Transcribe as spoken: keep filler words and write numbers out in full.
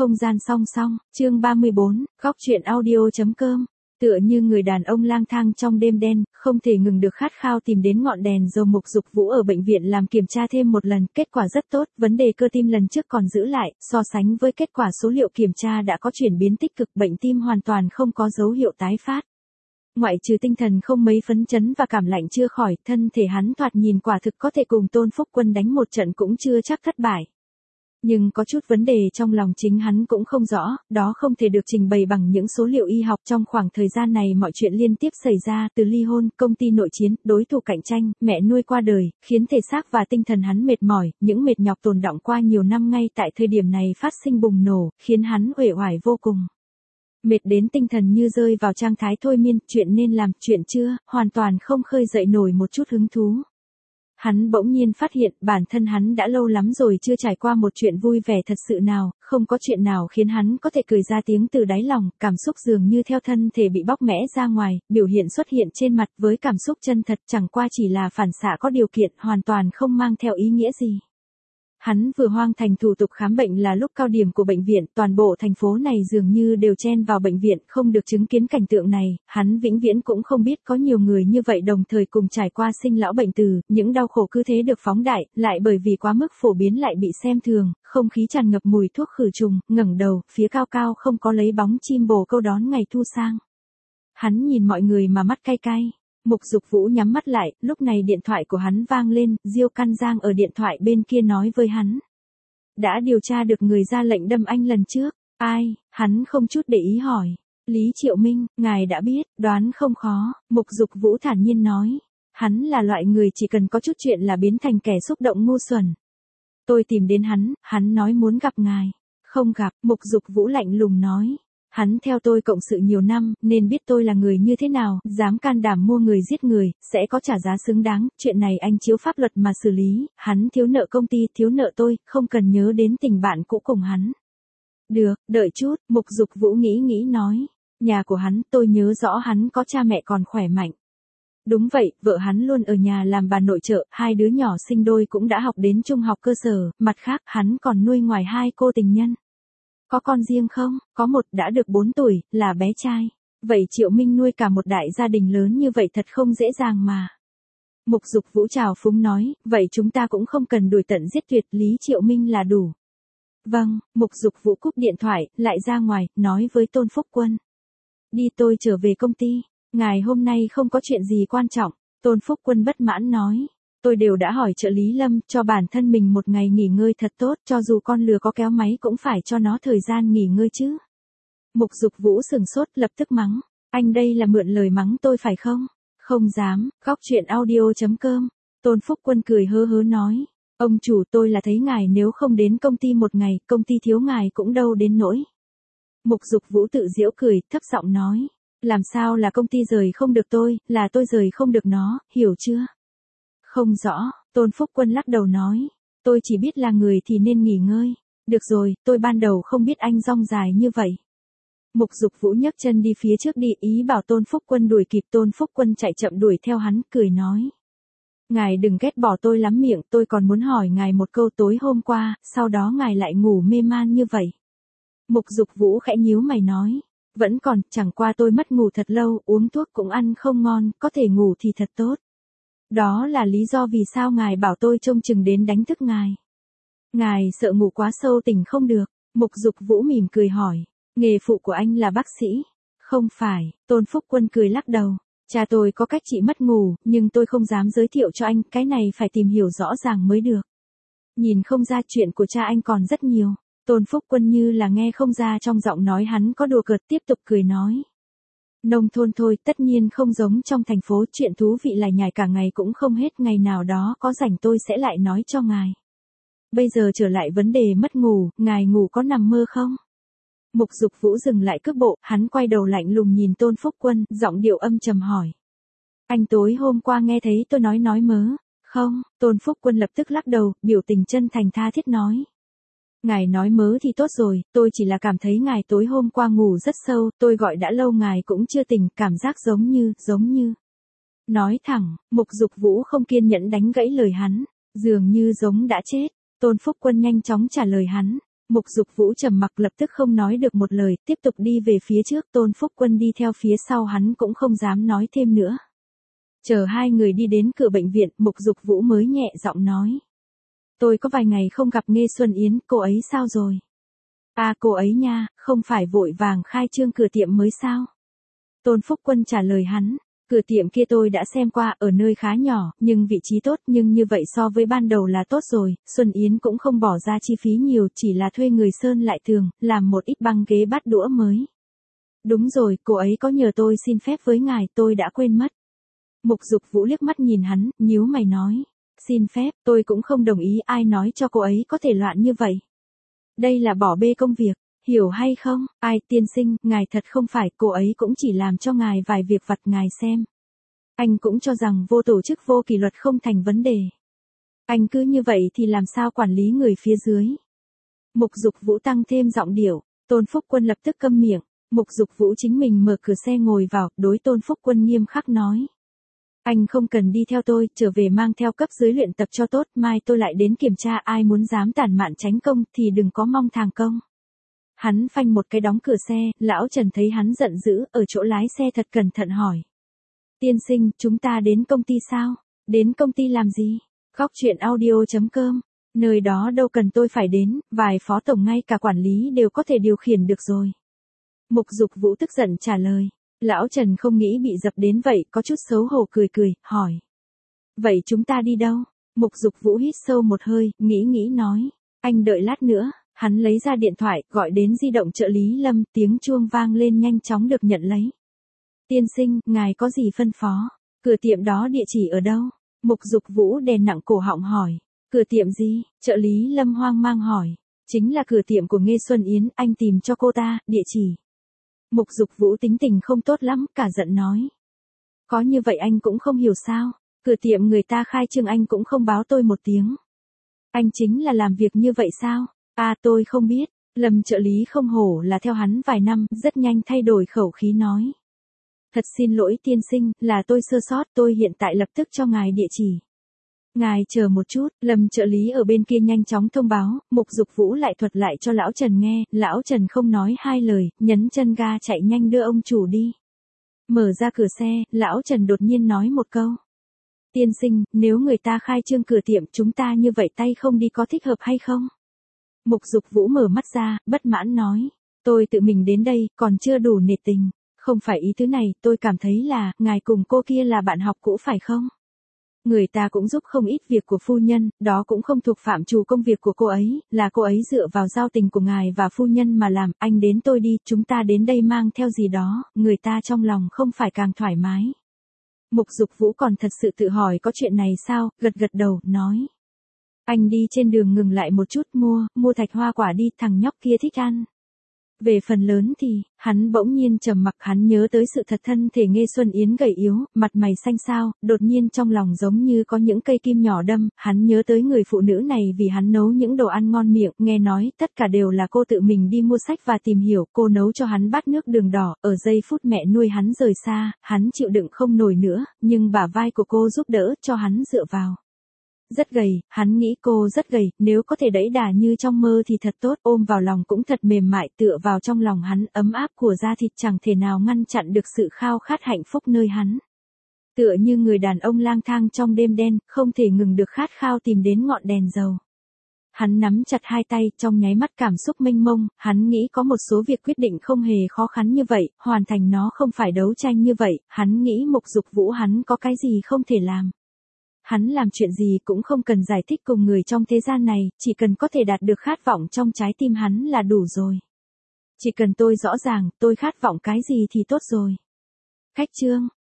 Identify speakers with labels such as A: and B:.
A: Không gian song song, chương ba mươi bốn, góc truyện audio.com. Tựa như người đàn ông lang thang trong đêm đen, không thể ngừng được khát khao tìm đến ngọn đèn dầu. Mục Dục Vũ ở bệnh viện làm kiểm tra thêm một lần, kết quả rất tốt, vấn đề cơ tim lần trước còn giữ lại, so sánh với kết quả số liệu kiểm tra đã có chuyển biến tích cực, bệnh tim hoàn toàn không có dấu hiệu tái phát. Ngoại trừ tinh thần không mấy phấn chấn và cảm lạnh chưa khỏi, thân thể hắn thoạt nhìn quả thực có thể cùng Tôn Phúc Quân đánh một trận cũng chưa chắc thất bại. Nhưng có chút vấn đề trong lòng chính hắn cũng không rõ, đó không thể được trình bày bằng những số liệu y học. Trong khoảng thời gian này mọi chuyện liên tiếp xảy ra, từ ly hôn, công ty nội chiến, đối thủ cạnh tranh, mẹ nuôi qua đời, khiến thể xác và tinh thần hắn mệt mỏi, những mệt nhọc tồn đọng qua nhiều năm ngay tại thời điểm này phát sinh bùng nổ, khiến hắn uể oải vô cùng. Mệt đến tinh thần như rơi vào trạng thái thôi miên, chuyện nên làm, chuyện chưa, hoàn toàn không khơi dậy nổi một chút hứng thú. Hắn bỗng nhiên phát hiện bản thân hắn đã lâu lắm rồi chưa trải qua một chuyện vui vẻ thật sự nào, không có chuyện nào khiến hắn có thể cười ra tiếng từ đáy lòng, cảm xúc dường như theo thân thể bị bóc mẽ ra ngoài, biểu hiện xuất hiện trên mặt với cảm xúc chân thật, chẳng qua chỉ là phản xạ có điều kiện, hoàn toàn không mang theo ý nghĩa gì. Hắn vừa hoàn thành thủ tục khám bệnh là lúc cao điểm của bệnh viện, toàn bộ thành phố này dường như đều chen vào bệnh viện, không được chứng kiến cảnh tượng này, hắn vĩnh viễn cũng không biết có nhiều người như vậy đồng thời cùng trải qua sinh lão bệnh tử, những đau khổ cứ thế được phóng đại, lại bởi vì quá mức phổ biến lại bị xem thường, không khí tràn ngập mùi thuốc khử trùng, ngẩng đầu, phía cao cao không có lấy bóng chim bồ câu đón ngày thu sang. Hắn nhìn mọi người mà mắt cay cay. Mục Dục Vũ nhắm mắt lại, lúc này điện thoại của hắn vang lên, Diêu Căn Giang ở điện thoại bên kia nói với hắn. Đã điều tra được người ra lệnh đâm anh lần trước, ai, hắn không chút để ý hỏi. Lý Triệu Minh, ngài đã biết, đoán không khó, Mục Dục Vũ thản nhiên nói. Hắn là loại người chỉ cần có chút chuyện là biến thành kẻ xúc động ngu xuẩn. Tôi tìm đến hắn, hắn nói muốn gặp ngài. Không gặp, Mục Dục Vũ lạnh lùng nói. Hắn theo tôi cộng sự nhiều năm, nên biết tôi là người như thế nào, dám can đảm mua người giết người, sẽ có trả giá xứng đáng, chuyện này anh chiếu pháp luật mà xử lý, hắn thiếu nợ công ty, thiếu nợ tôi, không cần nhớ đến tình bạn cũ cùng hắn. Được, đợi chút, Mục Dục Vũ nghĩ nghĩ nói, nhà của hắn, tôi nhớ rõ hắn có cha mẹ còn khỏe mạnh. Đúng vậy, vợ hắn luôn ở nhà làm bà nội trợ, hai đứa nhỏ sinh đôi cũng đã học đến trung học cơ sở, mặt khác, hắn còn nuôi ngoài hai cô tình nhân. Có con riêng không? Có một, đã được bốn tuổi, là bé trai. Vậy Triệu Minh nuôi cả một đại gia đình lớn như vậy thật không dễ dàng mà. Mục Dục Vũ trào phúng nói, vậy chúng ta cũng không cần đuổi tận giết tuyệt, Lý Triệu Minh là đủ. Vâng, Mục Dục Vũ cúp điện thoại, lại ra ngoài, nói với Tôn Phúc Quân. Đi, tôi trở về công ty. Ngài hôm nay không có chuyện gì quan trọng. Tôn Phúc Quân bất mãn nói. Tôi đều đã hỏi trợ lý Lâm, cho bản thân mình một ngày nghỉ ngơi thật tốt, cho dù con lừa có kéo máy cũng phải cho nó thời gian nghỉ ngơi chứ. Mục Dục Vũ sừng sốt, lập tức mắng. Anh đây là mượn lời mắng tôi phải không? Không dám, góc truyện audio.com. Tôn Phúc Quân cười hớ hớ nói. Ông chủ, tôi là thấy ngài nếu không đến công ty một ngày, công ty thiếu ngài cũng đâu đến nỗi. Mục Dục Vũ tự giễu cười, thấp giọng nói. Làm sao là công ty rời không được tôi, là tôi rời không được nó, hiểu chưa? Không rõ, Tôn Phúc Quân lắc đầu nói. Tôi chỉ biết là người thì nên nghỉ ngơi. Được rồi, tôi ban đầu không biết anh rong dài như vậy. Mục Dục Vũ nhấc chân đi phía trước đi, ý bảo Tôn Phúc Quân đuổi kịp. Tôn Phúc Quân chạy chậm đuổi theo hắn, cười nói. Ngài đừng ghét bỏ tôi lắm miệng, tôi còn muốn hỏi ngài một câu tối hôm qua, sau đó ngài lại ngủ mê man như vậy. Mục Dục Vũ khẽ nhíu mày nói. Vẫn còn, chẳng qua tôi mất ngủ thật lâu, uống thuốc cũng ăn không ngon, có thể ngủ thì thật tốt. Đó là lý do vì sao ngài bảo tôi trông chừng đến đánh thức ngài. Ngài sợ ngủ quá sâu tỉnh không được. Mục Dục Vũ mỉm cười hỏi. Nghề phụ của anh là bác sĩ. Không phải, Tôn Phúc Quân cười lắc đầu. Cha tôi có cách trị mất ngủ, nhưng tôi không dám giới thiệu cho anh, cái này phải tìm hiểu rõ ràng mới được. Nhìn không ra chuyện của cha anh còn rất nhiều. Tôn Phúc Quân như là nghe không ra trong giọng nói hắn có đùa cợt, tiếp tục cười nói. Nông thôn thôi, tất nhiên không giống trong thành phố, chuyện thú vị lải nhải cả ngày cũng không hết, ngày nào đó có rảnh tôi sẽ lại nói cho ngài. Bây giờ trở lại vấn đề mất ngủ, ngài ngủ có nằm mơ không? Mục Dục Vũ dừng lại cước bộ, hắn quay đầu lạnh lùng nhìn Tôn Phúc Quân, giọng điệu âm trầm hỏi. Anh tối hôm qua nghe thấy tôi nói nói mớ, không? Tôn Phúc Quân lập tức lắc đầu, biểu tình chân thành tha thiết nói. Ngài nói mớ thì tốt rồi, tôi chỉ là cảm thấy ngài tối hôm qua ngủ rất sâu, tôi gọi đã lâu ngài cũng chưa tỉnh, cảm giác giống như, giống như. Nói thẳng, Mục Dục Vũ không kiên nhẫn đánh gãy lời hắn, dường như giống đã chết. Tôn Phúc Quân nhanh chóng trả lời hắn. Mục Dục Vũ trầm mặc lập tức không nói được một lời, tiếp tục đi về phía trước, Tôn Phúc Quân đi theo phía sau hắn cũng không dám nói thêm nữa. Chờ hai người đi đến cửa bệnh viện, Mục Dục Vũ mới nhẹ giọng nói. Tôi có vài ngày không gặp Nghê Xuân Yến, cô ấy sao rồi? À cô ấy nha, không phải vội vàng khai trương cửa tiệm mới sao? Tôn Phúc Quân trả lời hắn. Cửa tiệm kia tôi đã xem qua, ở nơi khá nhỏ, nhưng vị trí tốt, nhưng như vậy so với ban đầu là tốt rồi. Xuân Yến cũng không bỏ ra chi phí nhiều, chỉ là thuê người sơn lại tường, làm một ít băng ghế bát đũa mới. Đúng rồi, cô ấy có nhờ tôi xin phép với ngài, tôi đã quên mất. Mục Dục Vũ liếc mắt nhìn hắn, nhíu mày nói. Xin phép, tôi cũng không đồng ý, ai nói cho cô ấy có thể loạn như vậy. Đây là bỏ bê công việc. Hiểu hay không, ai tiên sinh, ngài thật không phải, cô ấy cũng chỉ làm cho ngài vài việc vặt ngài xem. Anh cũng cho rằng vô tổ chức vô kỷ luật không thành vấn đề. Anh cứ như vậy thì làm sao quản lý người phía dưới. Mục Dục Vũ tăng thêm giọng điệu, Tôn Phúc Quân lập tức câm miệng, Mục Dục Vũ chính mình mở cửa xe ngồi vào, đối Tôn Phúc Quân nghiêm khắc nói. Anh không cần đi theo tôi, trở về mang theo cấp dưới luyện tập cho tốt, mai tôi lại đến kiểm tra, ai muốn dám tản mạn tránh công thì đừng có mong thàng công. Hắn phanh một cái đóng cửa xe, lão Trần thấy hắn giận dữ, ở chỗ lái xe thật cẩn thận hỏi. Tiên sinh, chúng ta đến công ty sao? Đến công ty làm gì? Góc truyện audio chấm com. Nơi đó đâu cần tôi phải đến, vài phó tổng ngay cả quản lý đều có thể điều khiển được rồi. Mục Dục Vũ tức giận trả lời. Lão Trần không nghĩ bị dập đến vậy, có chút xấu hổ cười cười, hỏi. Vậy chúng ta đi đâu? Mục Dục Vũ hít sâu một hơi, nghĩ nghĩ nói. Anh đợi lát nữa. Hắn lấy ra điện thoại, gọi đến di động trợ lý Lâm, tiếng chuông vang lên nhanh chóng được nhận lấy. Tiên sinh, ngài có gì phân phó? Cửa tiệm đó địa chỉ ở đâu? Mục Dục Vũ đè nặng cổ họng hỏi. Cửa tiệm gì? Trợ lý Lâm hoang mang hỏi. Chính là cửa tiệm của Nghê Xuân Yến, anh tìm cho cô ta, địa chỉ. Mục Dục Vũ tính tình không tốt lắm, cả giận nói. Có như vậy anh cũng không hiểu sao? Cửa tiệm người ta khai trương anh cũng không báo tôi một tiếng. Anh chính là làm việc như vậy sao? À tôi không biết, Lâm trợ lý không hổ là theo hắn vài năm, rất nhanh thay đổi khẩu khí nói. Thật xin lỗi tiên sinh, là tôi sơ sót, tôi hiện tại lập tức cho ngài địa chỉ. Ngài chờ một chút, Lâm trợ lý ở bên kia nhanh chóng thông báo, Mục Dục Vũ lại thuật lại cho lão Trần nghe, lão Trần không nói hai lời, nhấn chân ga chạy nhanh đưa ông chủ đi. Mở ra cửa xe, lão Trần đột nhiên nói một câu. Tiên sinh, nếu người ta khai trương cửa tiệm chúng ta như vậy tay không đi có thích hợp hay không? Mục Dục Vũ mở mắt ra, bất mãn nói. Tôi tự mình đến đây, còn chưa đủ nể tình. Không phải ý thứ này, tôi cảm thấy là, ngài cùng cô kia là bạn học cũ phải không? Người ta cũng giúp không ít việc của phu nhân, đó cũng không thuộc phạm trù công việc của cô ấy, là cô ấy dựa vào giao tình của ngài và phu nhân mà làm, anh đến tôi đi, chúng ta đến đây mang theo gì đó, người ta trong lòng không phải càng thoải mái. Mục Dục Vũ còn thật sự tự hỏi có chuyện này sao, gật gật đầu, nói. Anh đi trên đường ngừng lại một chút mua, mua thạch hoa quả đi, thằng nhóc kia thích ăn. Về phần lớn thì, hắn bỗng nhiên trầm mặc, hắn nhớ tới sự thật thân thể Nghê Xuân Yến gầy yếu, mặt mày xanh xao, đột nhiên trong lòng giống như có những cây kim nhỏ đâm, hắn nhớ tới người phụ nữ này vì hắn nấu những đồ ăn ngon miệng, nghe nói tất cả đều là cô tự mình đi mua sách và tìm hiểu, cô nấu cho hắn bát nước đường đỏ, ở giây phút mẹ nuôi hắn rời xa, hắn chịu đựng không nổi nữa, nhưng bả vai của cô giúp đỡ cho hắn dựa vào. Rất gầy, hắn nghĩ cô rất gầy, nếu có thể đẩy đà như trong mơ thì thật tốt, ôm vào lòng cũng thật mềm mại, tựa vào trong lòng hắn, ấm áp của da thịt chẳng thể nào ngăn chặn được sự khao khát hạnh phúc nơi hắn. Tựa như người đàn ông lang thang trong đêm đen, không thể ngừng được khát khao tìm đến ngọn đèn dầu. Hắn nắm chặt hai tay, trong nháy mắt cảm xúc mênh mông, hắn nghĩ có một số việc quyết định không hề khó khăn như vậy, hoàn thành nó không phải đấu tranh như vậy, hắn nghĩ Mục Dục Vũ hắn có cái gì không thể làm. Hắn làm chuyện gì cũng không cần giải thích cùng người trong thế gian này, chỉ cần có thể đạt được khát vọng trong trái tim hắn là đủ rồi. Chỉ cần tôi rõ ràng, tôi khát vọng cái gì thì tốt rồi. Khách trương,